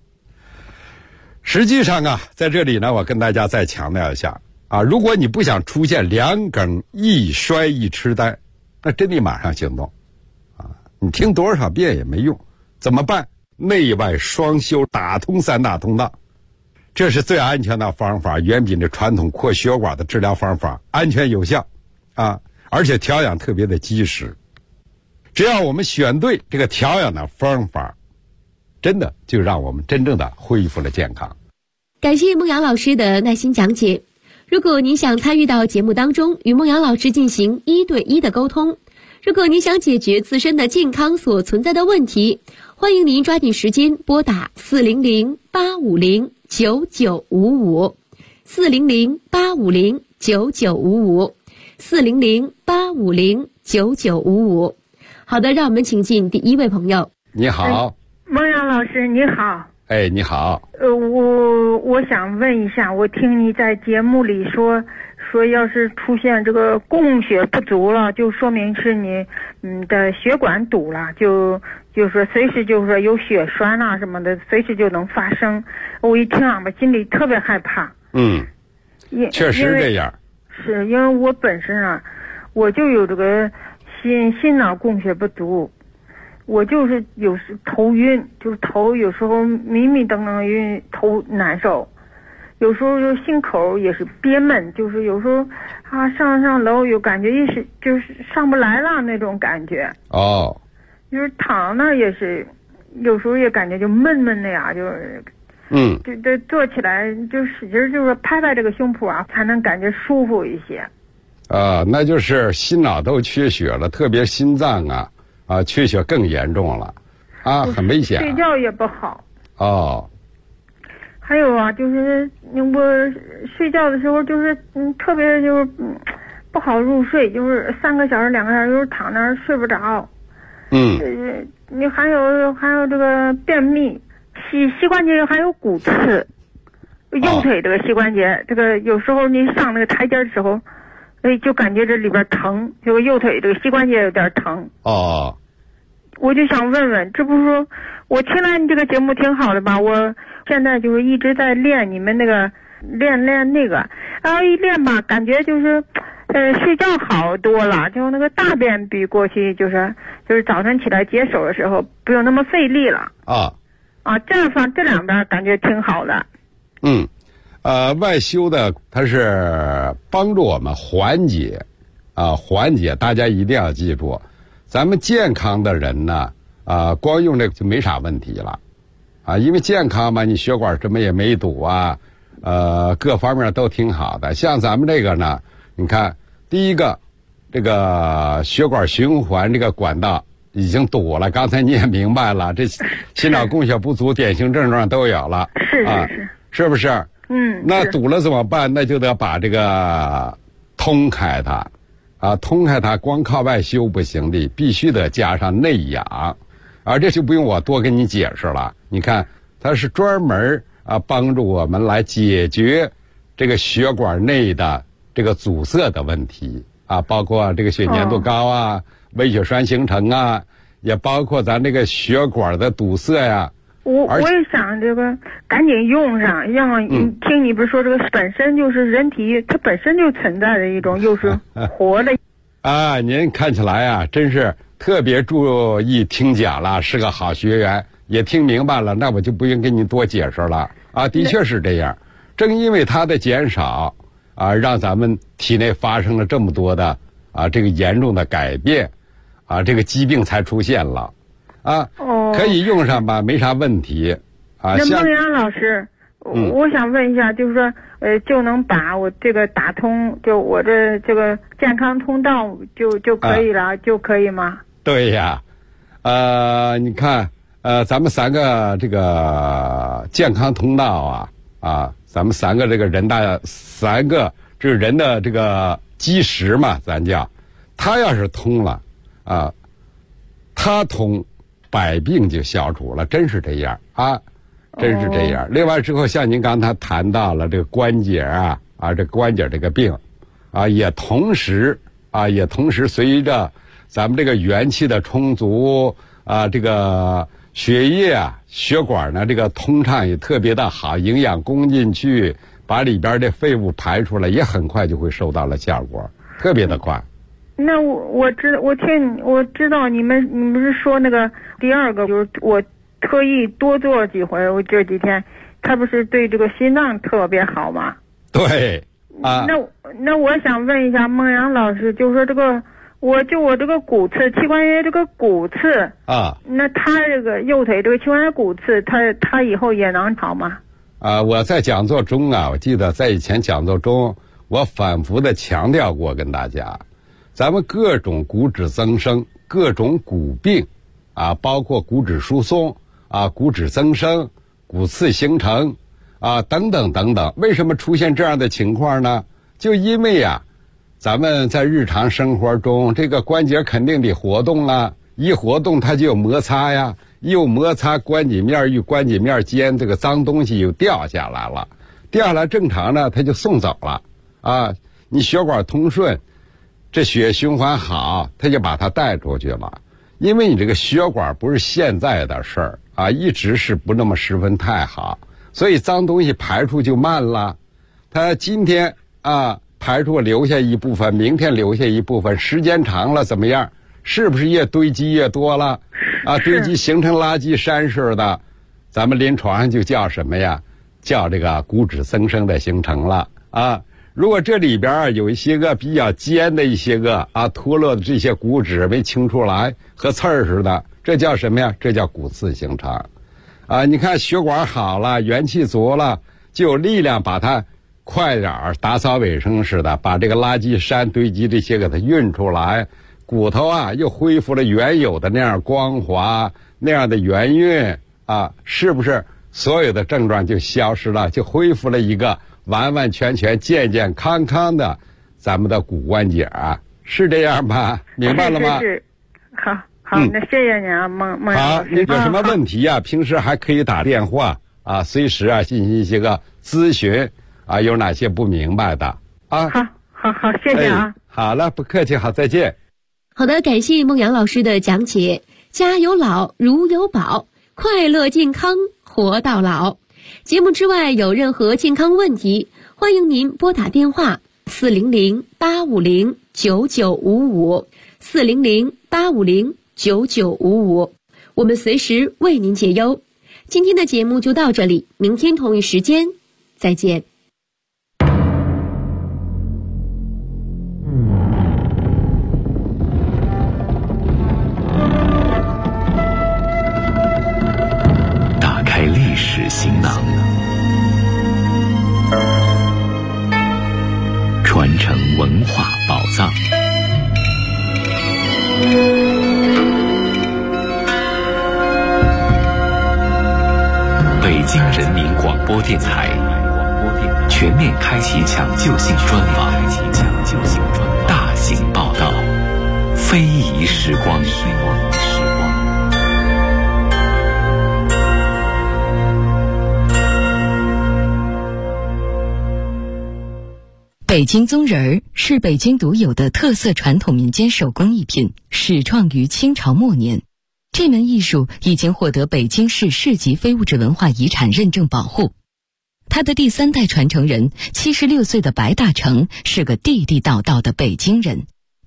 实际上在这里呢，我跟大家再强调一下如果你不想出现2梗、一衰、一痴呆，那真得马上行动你听多少遍也没用，怎么办？内外双修，打通3大通道，这是最安全的方法，远比这传统扩血管的治疗方法安全有效而且调养特别的及时。只要我们选对这个调养的方法，真的就让我们真正的恢复了健康。 感谢孟阳老师的耐心讲解。如果您想参与到节目当中，与孟阳老师进行1对1的沟通，如果您想解决自身的健康所存在的问题，欢迎您抓紧时间拨打400-850-9955 400-850-9955 400-850-9955。好的，让我们请进第1位朋友。 你好。 孟阳老师你好。 哎，你好。 我想问一下，我听你在节目里说要是出现这个供血不足了，就说明是你的血管堵了，就说随时就说有血栓什么的，随时就能发生。我一听我心里特别害怕。 确实这样。 是因为我本身我就有这个心脑供血不足，我就是有时头晕，就是头有时候迷迷瞪瞪晕，头难受，有时候就心口也是憋闷，就是有时候上楼有感觉就是上不来了那种感觉。就是躺那也是有时候也感觉就闷闷的就是就坐起来就使劲就是拍拍这个胸脯才能感觉舒服一些。 那就是心脑都缺血了，特别心脏缺血更严重了很危险。 睡觉也不好。还有就是我睡觉的时候就是特别就是不好入睡，就是3个小时2个小时，就是躺那儿睡不着。你还有这个便秘，膝关节还有骨刺，右腿这个膝关节，这个有时候你上那个台阶的时候，就感觉这里边疼，这个右腿这个膝关节有点疼。我就想问问，这不是说我听来你这个节目挺好的吧？我现在就是一直在练你们那个练那个，然后一练吧，感觉就是睡觉好多了，就那个大便比过去就是早晨起来解手的时候不用那么费力了。这两边感觉挺好的。 外修的它是帮助我们缓解，大家一定要记住， 咱们健康的人呢，光用这个就没啥问题了，因为健康嘛，你血管什么也没堵啊，各方面都挺好的。像咱们这个呢，你看，第一个，这个血管循环这个管道已经堵了，刚才你也明白了，这心脑供血不足典型症状都有了，是不是？那堵了怎么办？那就得把这个通开它，通开它，光靠外修不行的，必须得加上内养，这就不用我多跟你解释了。你看，它是专门帮助我们来解决这个血管内的这个阻塞的问题包括这个血粘度高微血栓形成也包括咱这个血管的堵塞呀。 我也想这个赶紧用上，听你不是说这个本身就是人体它本身就存在的一种又是活的您看起来真是特别注意听讲了，是个好学员，也听明白了，那我就不用跟你多解释了的确是这样，正因为它的减少让咱们体内发生了这么多的这个严重的改变这个疾病才出现了可以用上吧，没啥问题那孟阳老师，我想问一下，就是说就能把我这个打通，就我这个健康通道就可以了，就可以吗？ 对呀，你看咱们3个这个健康通道咱们3个这个人大3个这是人的这个基石嘛，咱叫它要是通了它通百病就消除了，真是这样真是这样。另外之后，像您刚才谈到了这个关节这关节这个病也同时随着咱们这个元气的充足这个血液血管呢这个通畅也特别的好，营养供进去，把里边的废物排出来，也很快就会收到了效果，特别的快。 那我知道你们是说那个第二个，就是我特意多做几回，我这几天它不是对这个心脏特别好吗？ 对那我想问一下孟阳老师，就是说这个我这个骨刺，膝关节这个骨刺那他这个右腿这个膝关节骨刺，他以后也能好吗？ 我在讲座中我记得在以前讲座中我反复的强调过跟大家，咱们各种骨质增生，各种骨病包括骨质疏松骨质增生、骨刺形成等等等等。为什么出现这样的情况呢？就因为咱们在日常生活中这个关节肯定得活动一活动它就有摩擦一有摩擦，关节面与关节面间这个脏东西又掉下来了，掉下来正常呢它就送走了你血管通顺，这血循环好，它就把它带出去了。因为你这个血管不是现在的事儿一直是不那么十分太好，所以脏东西排出就慢了。它今天排出留下一部分，明天留下一部分，时间长了怎么样？是不是越堆积越多了堆积形成垃圾山似的，咱们临床上就叫什么呀？叫这个骨质增生的形成了如果这里边有一些个比较尖的一些个脱落的这些骨质没清出来，和刺儿似的，这叫什么呀？这叫骨刺形成你看血管好了，元气足了，就有力量把它快点打扫卫生似的，把这个垃圾山堆积这些给它运出来，骨头又恢复了原有的那样光滑，那样的圆运是不是所有的症状就消失了，就恢复了一个完完全全健健康康的咱们的骨关节是这样吧？明白了吗？ 是好那谢谢你孟老师。 有什么问题平时还可以打电话随时进行一些个咨询有哪些不明白的好谢谢好了，不客气，好，再见。 好的，感谢孟阳老师的讲解。家有老如有宝，快乐健康活到老。节目之外有任何健康问题，欢迎您拨打电话400-850-9955 400-850-9955，我们随时为您解忧。今天的节目就到这里，明天同一时间再见。 行囊，传承文化宝藏。北京人民广播电台全面开启抢救性专访，大型报道，非遗时光。 北京宗人儿是北京独有的特色传统民间手工艺品，始创于清朝末年。这门艺术已经获得北京市市级非物质文化遗产认证保护。他的第3代传承人76岁的白大成是个地地道道的北京人。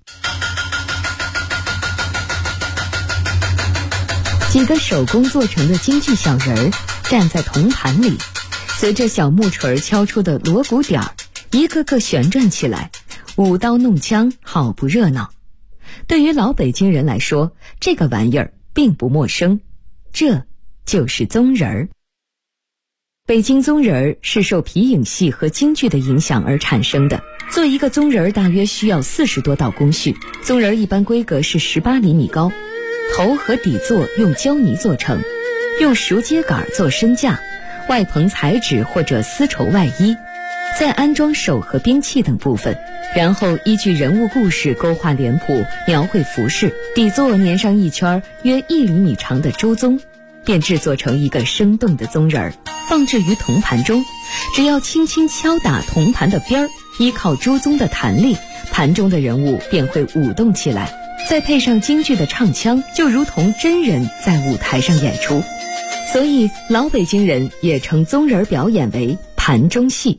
几个手工做成的京剧小人儿站在铜盘里，随着小木锤敲出的锣鼓点儿，一个个旋转起来，舞刀弄枪，好不热闹。对于老北京人来说，这个玩意儿并不陌生，这就是宗人儿。北京宗人儿是受皮影戏和京剧的影响而产生的。做一个宗人儿大约需要40多道工序，宗人儿一般规格是18厘米高，头和底座用胶泥做成，用熟秸秆做身架，外棚彩纸或者丝绸外衣，再安装手和兵器等部分，然后依据人物故事勾画脸谱，描绘服饰，底座粘上一圈约1厘米长的周宗，便制作成一个生动的宗人儿，放置于铜盘中。只要轻轻敲打铜盘的边儿，依靠朱宗的弹力，盘中的人物便会舞动起来，再配上京剧的唱腔，就如同真人在舞台上演出。所以老北京人也称宗人表演为盘中戏。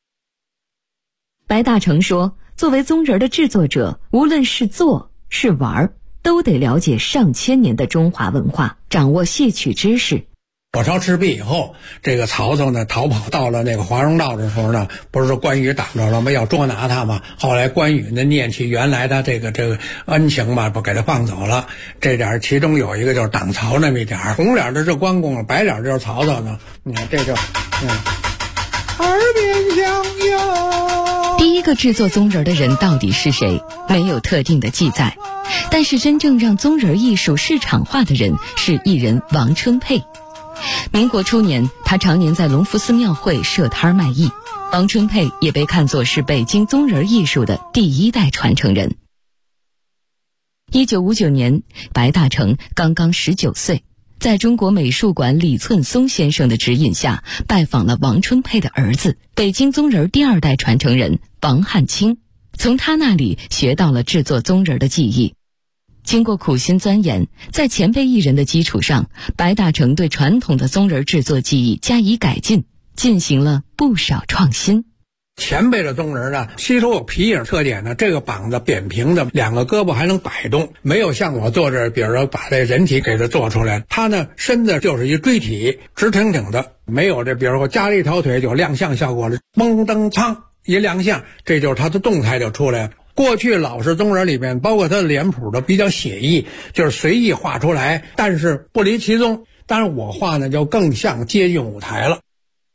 白大成说，作为宗人的制作者，无论是做是玩，都得了解上千年的中华文化，掌握戏曲知识。 火烧赤壁以后，这个曹操呢逃跑到了那个华容道的时候呢，不是说关羽挡着了吗？要捉拿他嘛。后来关羽呢念起原来的这个恩情嘛，不给他放走了。这点其中有一个就是挡曹那么一点，红脸的是关公，白脸就是曹操呢。你看这就耳边响哟。 第一个制作宗人的人到底是谁，没有特定的记载，但是真正让宗人艺术市场化的人是艺人王春佩。民国初年，他常年在隆福寺庙会设摊卖艺。王春佩也被看作是北京宗人艺术的第1代传承人。1959年，白大成刚刚19岁，在中国美术馆李寸松先生的指引下，拜访了王春佩的儿子，北京宗人第2代传承人王汉卿，从他那里学到了制作宗人的技艺。经过苦心钻研，在前辈艺人的基础上，白大成对传统的宗人制作技艺加以改进，进行了不少创新。 前辈的宗人呢，吸收有皮影特点呢，这个膀子扁平的，2个胳膊还能摆动，没有像我做这，比如说把这人体给它做出来，他呢身子就是一锥体，直挺挺的，没有这比如说加了一条腿有亮相效果了，嘣噔噌一亮相，这就是他的动态就出来了。过去老式宗人里面，包括他的脸谱都比较写意，就是随意画出来，但是不离其宗。但是我画呢，就更像接近舞台了。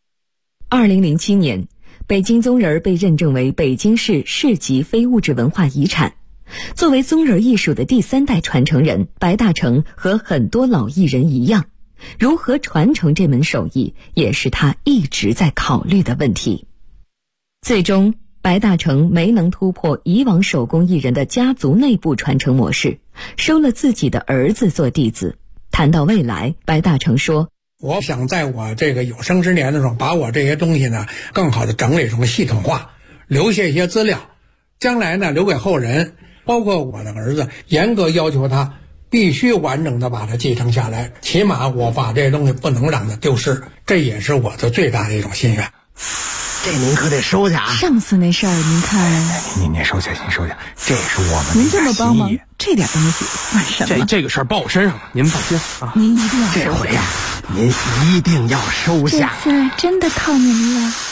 2007年，北京宗人被认证为北京市市级非物质文化遗产。作为宗人艺术的第3代传承人，白大成和很多老艺人一样，如何传承这门手艺，也是他一直在考虑的问题。最终，白大成没能突破以往手工艺人的家族内部传承模式，收了自己的儿子做弟子。谈到未来，白大成说， 我想在我这个有生之年的时候，把我这些东西呢更好的整理成系统化，留下一些资料，将来呢留给后人，包括我的儿子，严格要求他必须完整的把它继承下来，起码我把这些东西不能让它丢失，这也是我的最大的一种心愿。 这您可得收下啊！ 上次那事儿您看， 您收下，您收下，这是我们您这么帮忙，这点东西算什么？ 这个事儿报我身上了，您放心啊！ 您一定要收下， 这回呀，您一定要收下。 这次真的靠您了。